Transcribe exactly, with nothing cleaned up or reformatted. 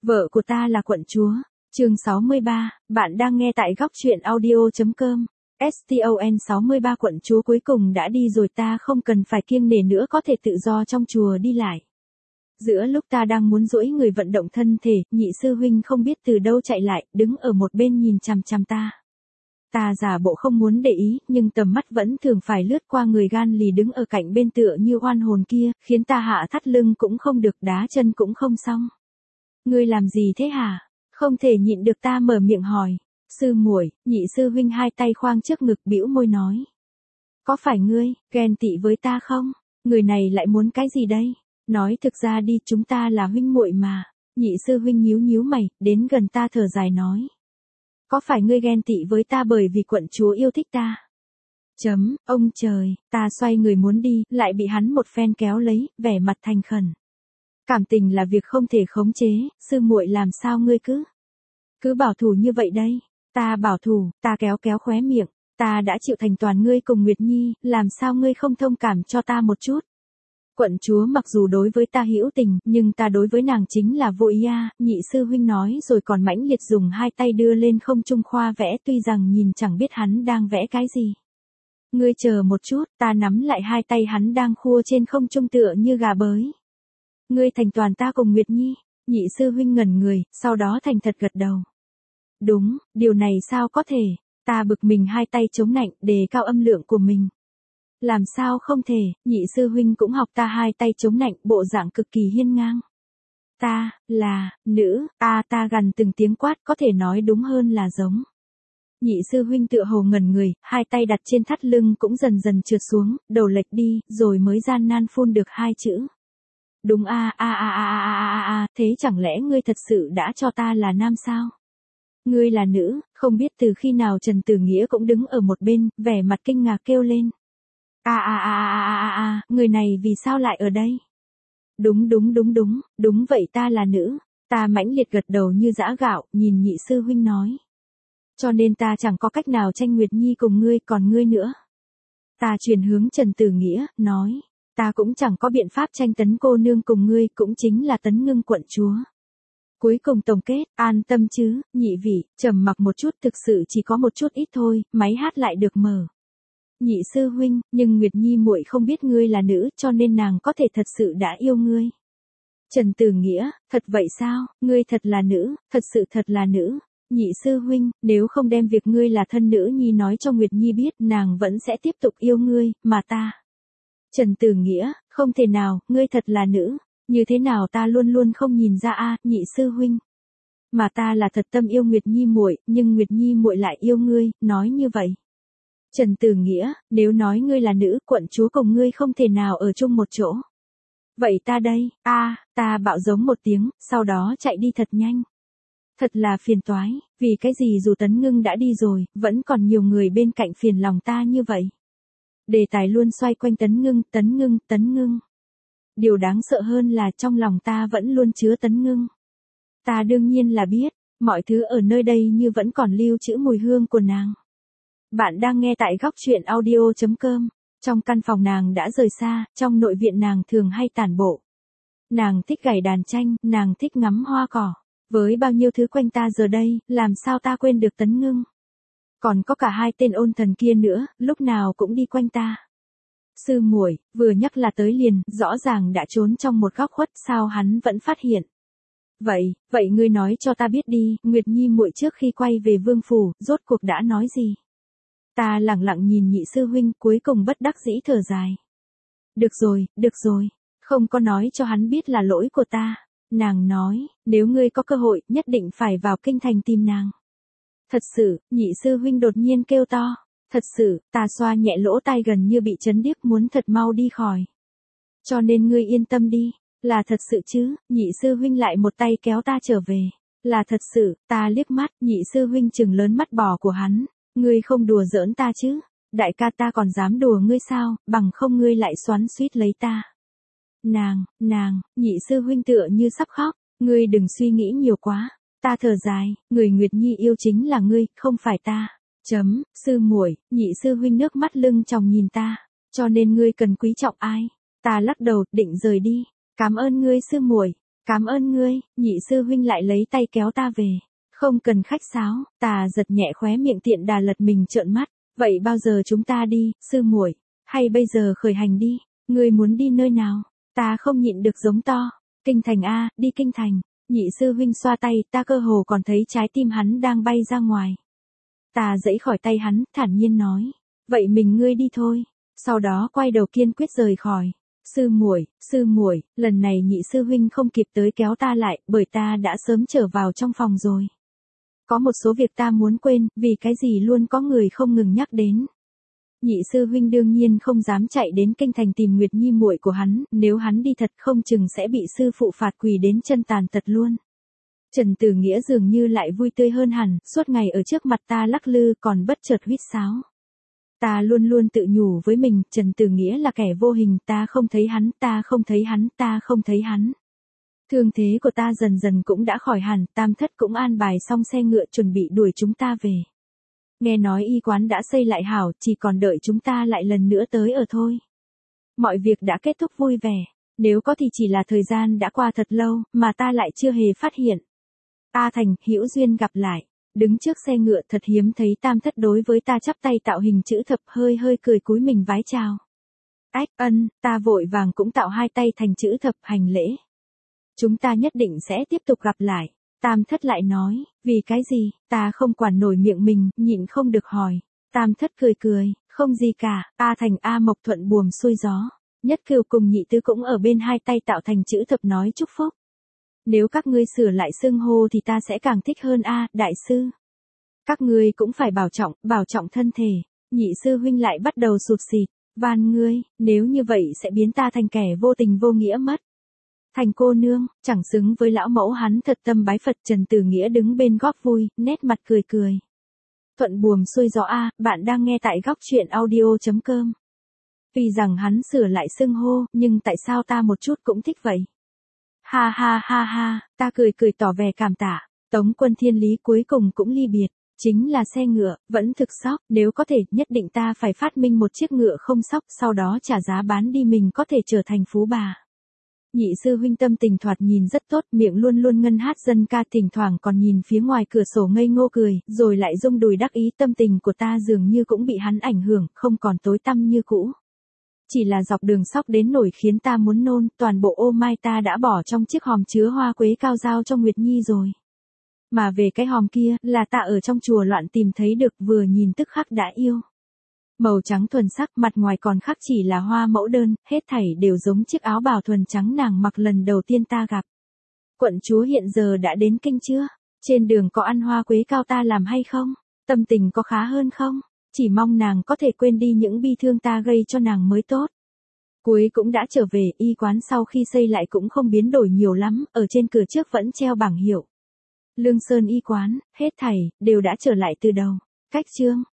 Vợ của ta là quận chúa. Chương sáu mươi ba, bạn đang nghe tại góc truyện audio chấm com. Ston sáu mươi ba quận chúa cuối cùng đã đi rồi, ta không cần phải kiêng nể nữa, có thể tự do trong chùa đi lại. Giữa lúc ta đang muốn duỗi người vận động thân thể, nhị sư huynh không biết từ đâu chạy lại, đứng ở một bên nhìn chằm chằm ta. Ta giả bộ không muốn để ý, nhưng tầm mắt vẫn thường phải lướt qua người gan lì đứng ở cạnh bên tựa như oan hồn kia, khiến ta hạ thắt lưng cũng không được, đá chân cũng không xong. Ngươi làm gì thế hả? Không thể nhịn được, ta mở miệng hỏi. Sư muội, nhị sư huynh hai tay khoang trước ngực bĩu môi nói. Có phải ngươi, ghen tị với ta không? Người này lại muốn cái gì đây? Nói thực ra đi, chúng ta là huynh muội mà. Nhị sư huynh nhíu nhíu mày, đến gần ta thở dài nói. Có phải ngươi ghen tị với ta bởi vì quận chúa yêu thích ta? Chấm, ông trời, ta xoay người muốn đi, lại bị hắn một phen kéo lấy, vẻ mặt thành khẩn. Cảm tình là việc không thể khống chế, sư muội làm sao ngươi cứ cứ bảo thủ như vậy đây? Ta bảo thủ, ta kéo kéo khóe miệng, ta đã chịu thành toàn ngươi cùng Nguyệt Nhi, làm sao ngươi không thông cảm cho ta một chút? Quận chúa mặc dù đối với ta hữu tình, nhưng ta đối với nàng chính là vô ý a. Nhị sư huynh nói rồi còn mãnh liệt dùng hai tay đưa lên không trung khoa vẽ, tuy rằng nhìn chẳng biết hắn đang vẽ cái gì. Ngươi chờ một chút, ta nắm lại hai tay hắn đang khua trên không trung tựa như gà bới. Ngươi thành toàn ta cùng Nguyệt Nhi. Nhị sư huynh ngẩn người, sau đó thành thật gật đầu. Đúng, điều này sao có thể? Ta bực mình hai tay chống nạnh, đề cao âm lượng của mình. Làm sao không thể? Nhị sư huynh cũng học ta hai tay chống nạnh, bộ dạng cực kỳ hiên ngang. Ta, là, nữ, a ta gằn từng tiếng quát, có thể nói đúng hơn là giống. Nhị sư huynh tựa hồ ngẩn người, hai tay đặt trên thắt lưng cũng dần dần trượt xuống, đầu lệch đi, rồi mới gian nan phun được hai chữ. Đúng a a a a a a a, thế chẳng lẽ ngươi thật sự đã cho ta là nam sao? Ngươi là nữ, không biết từ khi nào Trần Tử Nghĩa cũng đứng ở một bên, vẻ mặt kinh ngạc kêu lên. A a a a a a, người này vì sao lại ở đây? Đúng đúng đúng đúng, đúng vậy, ta là nữ. Ta mãnh liệt gật đầu như giã gạo, nhìn nhị sư huynh nói. Cho nên ta chẳng có cách nào tranh Nguyệt Nhi cùng ngươi, còn ngươi nữa. Ta chuyển hướng Trần Tử Nghĩa, nói. Ta cũng chẳng có biện pháp tranh Tấn cô nương cùng ngươi, cũng chính là Tấn Ngưng quận chúa. Cuối cùng tổng kết, an tâm chứ, nhị vị, trầm mặc một chút, thực sự chỉ có một chút ít thôi, máy hát lại được mở. Nhị sư huynh, nhưng Nguyệt Nhi muội không biết ngươi là nữ, cho nên nàng có thể thật sự đã yêu ngươi. Trần Tử Nghĩa, thật vậy sao, ngươi thật là nữ, thật sự thật là nữ. Nhị sư huynh, nếu không đem việc ngươi là thân nữ nhi nói cho Nguyệt Nhi biết, nàng vẫn sẽ tiếp tục yêu ngươi, mà ta. Trần Tử Nghĩa, không thể nào, ngươi thật là nữ, như thế nào ta luôn luôn không nhìn ra a, nhị sư huynh. Mà ta là thật tâm yêu Nguyệt Nhi muội, nhưng Nguyệt Nhi muội lại yêu ngươi, nói như vậy. Trần Tử Nghĩa, nếu nói ngươi là nữ, quận chúa cùng ngươi không thể nào ở chung một chỗ. Vậy ta đây, a, ta bạo giống một tiếng, sau đó chạy đi thật nhanh. Thật là phiền toái, vì cái gì dù Tấn Ngưng đã đi rồi, vẫn còn nhiều người bên cạnh phiền lòng ta như vậy. Đề tài luôn xoay quanh Tấn Ngưng, Tấn Ngưng, Tấn Ngưng. Điều đáng sợ hơn là trong lòng ta vẫn luôn chứa Tấn Ngưng. Ta đương nhiên là biết, mọi thứ ở nơi đây như vẫn còn lưu trữ mùi hương của nàng. Bạn đang nghe tại góc truyện audio chấm com. Trong căn phòng nàng đã rời xa, trong nội viện nàng thường hay tản bộ. Nàng thích gảy đàn tranh, nàng thích ngắm hoa cỏ. Với bao nhiêu thứ quanh ta giờ đây, làm sao ta quên được Tấn Ngưng. Còn có cả hai tên ôn thần kia nữa, lúc nào cũng đi quanh ta. Sư muội, vừa nhắc là tới liền, rõ ràng đã trốn trong một góc khuất, sao hắn vẫn phát hiện. Vậy, vậy ngươi nói cho ta biết đi, Nguyệt Nhi muội trước khi quay về vương phủ, rốt cuộc đã nói gì? Ta lẳng lặng nhìn nhị sư huynh, cuối cùng bất đắc dĩ thở dài. Được rồi, được rồi, không có nói cho hắn biết là lỗi của ta. Nàng nói, nếu ngươi có cơ hội, nhất định phải vào kinh thành tìm nàng. Thật sự, nhị sư huynh đột nhiên kêu to. Thật sự, ta xoa nhẹ lỗ tai gần như bị chấn điếc, muốn thật mau đi khỏi. Cho nên ngươi yên tâm đi, là thật sự chứ, nhị sư huynh lại một tay kéo ta trở về. Là thật sự, ta liếc mắt, nhị sư huynh trừng lớn mắt bò của hắn. Ngươi không đùa giỡn ta chứ, đại ca ta còn dám đùa ngươi sao, bằng không ngươi lại xoắn xuýt lấy ta. Nàng, nàng, nhị sư huynh tựa như sắp khóc, ngươi đừng suy nghĩ nhiều quá. Ta thở dài, người Nguyệt Nhi yêu chính là ngươi, không phải ta. Chấm, sư muội, nhị sư huynh nước mắt lưng tròng nhìn ta, cho nên ngươi cần quý trọng ai? Ta lắc đầu, định rời đi. Cảm ơn ngươi sư muội. Cảm ơn ngươi, nhị sư huynh lại lấy tay kéo ta về. Không cần khách sáo, ta giật nhẹ khóe miệng tiện đà lật mình trợn mắt. Vậy bao giờ chúng ta đi, sư muội? Hay bây giờ khởi hành đi? Ngươi muốn đi nơi nào? Ta không nhịn được giống to. Kinh thành a, đi kinh thành. Nhị sư huynh xoa tay, ta cơ hồ còn thấy trái tim hắn đang bay ra ngoài. Ta giãy khỏi tay hắn, thản nhiên nói. Vậy mình ngươi đi thôi. Sau đó quay đầu kiên quyết rời khỏi. Sư muội, sư muội, lần này nhị sư huynh không kịp tới kéo ta lại, bởi ta đã sớm trở vào trong phòng rồi. Có một số việc ta muốn quên, vì cái gì luôn có người không ngừng nhắc đến. Nhị sư huynh đương nhiên không dám chạy đến kinh thành tìm Nguyệt Nhi muội của hắn, nếu hắn đi thật không chừng sẽ bị sư phụ phạt quỳ đến chân tàn tật luôn. Trần Tử Nghĩa dường như lại vui tươi hơn hẳn, suốt ngày ở trước mặt ta lắc lư còn bất chợt huýt sáo. Ta luôn luôn tự nhủ với mình, Trần Tử Nghĩa là kẻ vô hình, ta không thấy hắn, ta không thấy hắn, ta không thấy hắn. Thương thế của ta dần dần cũng đã khỏi hẳn, Tam Thất cũng an bài xong xe ngựa chuẩn bị đuổi chúng ta về. Nghe nói y quán đã xây lại hảo, chỉ còn đợi chúng ta lại lần nữa tới ở thôi. Mọi việc đã kết thúc vui vẻ, nếu có thì chỉ là thời gian đã qua thật lâu, mà ta lại chưa hề phát hiện. A Thành, hữu duyên gặp lại. Đứng trước xe ngựa thật hiếm thấy Tam Thất đối với ta chắp tay tạo hình chữ thập, hơi hơi cười cúi mình vái chào. Ách, ân, ta vội vàng cũng tạo hai tay thành chữ thập hành lễ. Chúng ta nhất định sẽ tiếp tục gặp lại. Tam Thất lại nói, vì cái gì, ta không quản nổi miệng mình, nhịn không được hỏi. Tam Thất cười cười, không gì cả, A Thành A Mộc thuận buồm xuôi gió. Nhất Cửu cùng Nhị Tứ cũng ở bên hai tay tạo thành chữ thập nói chúc phúc. Nếu các ngươi sửa lại xưng hô thì ta sẽ càng thích hơn a, đại sư. Các ngươi cũng phải bảo trọng, bảo trọng thân thể. Nhị sư huynh lại bắt đầu sụt sịt, van ngươi, nếu như vậy sẽ biến ta thành kẻ vô tình vô nghĩa mất. Thành cô nương, chẳng xứng với lão mẫu hắn thật tâm bái Phật. Trần Tử Nghĩa đứng bên góp vui, nét mặt cười cười. Thuận buồm xuôi gió a, bạn đang nghe tại góc truyện audio chấm com. Tuy rằng hắn sửa lại xưng hô, nhưng tại sao ta một chút cũng thích vậy? Ha ha ha ha, ta cười cười tỏ vẻ cảm tạ. Tống Quân Thiên Lý cuối cùng cũng ly biệt, chính là xe ngựa, vẫn thực sóc, nếu có thể, nhất định ta phải phát minh một chiếc ngựa không sóc, sau đó trả giá bán đi mình có thể trở thành phú bà. Nhị sư huynh tâm tình thoạt nhìn rất tốt, miệng luôn luôn ngân hát dân ca, thỉnh thoảng còn nhìn phía ngoài cửa sổ ngây ngô cười, rồi lại rung đùi đắc ý. Tâm tình của ta dường như cũng bị hắn ảnh hưởng, không còn tối tăm như cũ. Chỉ là dọc đường sóc đến nổi khiến ta muốn nôn, toàn bộ ô mai ta đã bỏ trong chiếc hòm chứa hoa quế cao giao cho Nguyệt Nhi rồi. Mà về cái hòm kia, là ta ở trong chùa loạn tìm thấy được, vừa nhìn tức khắc đã yêu. Màu trắng thuần sắc, mặt ngoài còn khắc chỉ là hoa mẫu đơn, hết thảy đều giống chiếc áo bào thuần trắng nàng mặc lần đầu tiên ta gặp. Quận chúa hiện giờ đã đến kinh chưa? Trên đường có ăn hoa quế cao ta làm hay không? Tâm tình có khá hơn không? Chỉ mong nàng có thể quên đi những bi thương ta gây cho nàng mới tốt. Cuối cũng đã trở về, y quán sau khi xây lại cũng không biến đổi nhiều lắm, ở trên cửa trước vẫn treo bảng hiệu. Lương Sơn y quán, hết thảy, đều đã trở lại từ đầu. Cách chương